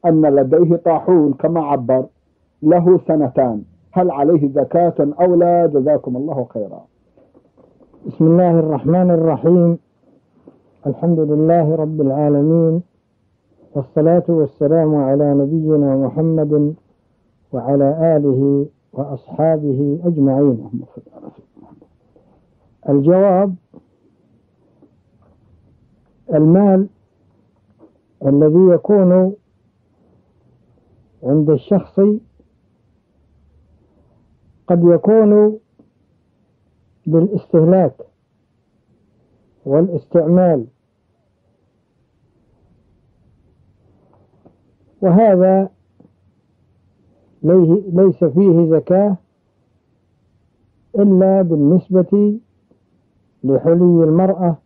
أن لديه طاحون كما عبر له 2 هل عليه زكاة أو لا؟ جزاكم الله خيرا. بسم الله الرحمن الرحيم. الحمد لله رب العالمين، والصلاة والسلام على نبينا محمد وعلى آله وأصحابه أجمعين. الجواب: المال الذي يكون عند الشخص قد يكون للاستهلاك والاستعمال، وهذا ليس فيه زكاة إلا بالنسبة لحلي المرأة،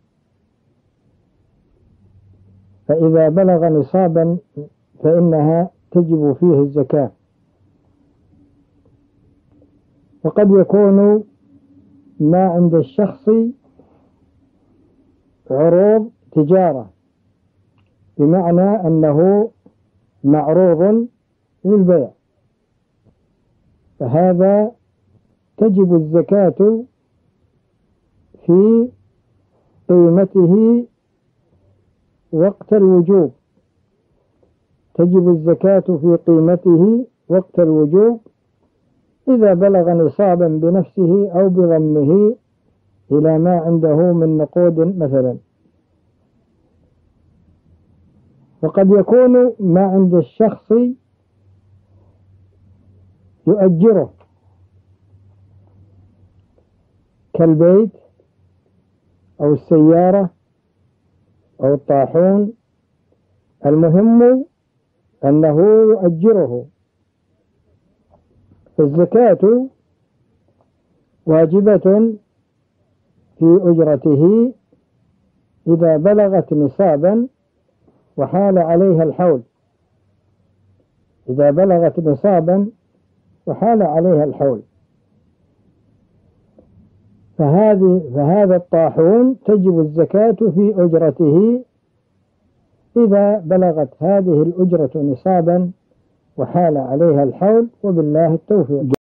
فإذا بلغ نصابا فإنها تجب فيه الزكاة. وقد يكون ما عند الشخص عروض تجارة، بمعنى أنه معروض للبيع، فهذا تجب الزكاة في قيمته وقت الوجوب، تجب الزكاة في قيمته وقت الوجوب إذا بلغ نصابا بنفسه أو بضمه إلى ما عنده من نقود مثلا. وقد يكون ما عند الشخص يؤجره كالبيت أو السيارة أو الطاحون، المهم أنه يؤجره، فالزكاة واجبة في أجرته إذا بلغت نصابا وحال عليها الحول، إذا بلغت نصابا وحال عليها الحول. فهذا الطاحون تجب الزكاة في أجرته إذا بلغت هذه الأجرة نصابا وحال عليها الحول، وبالله التوفيق.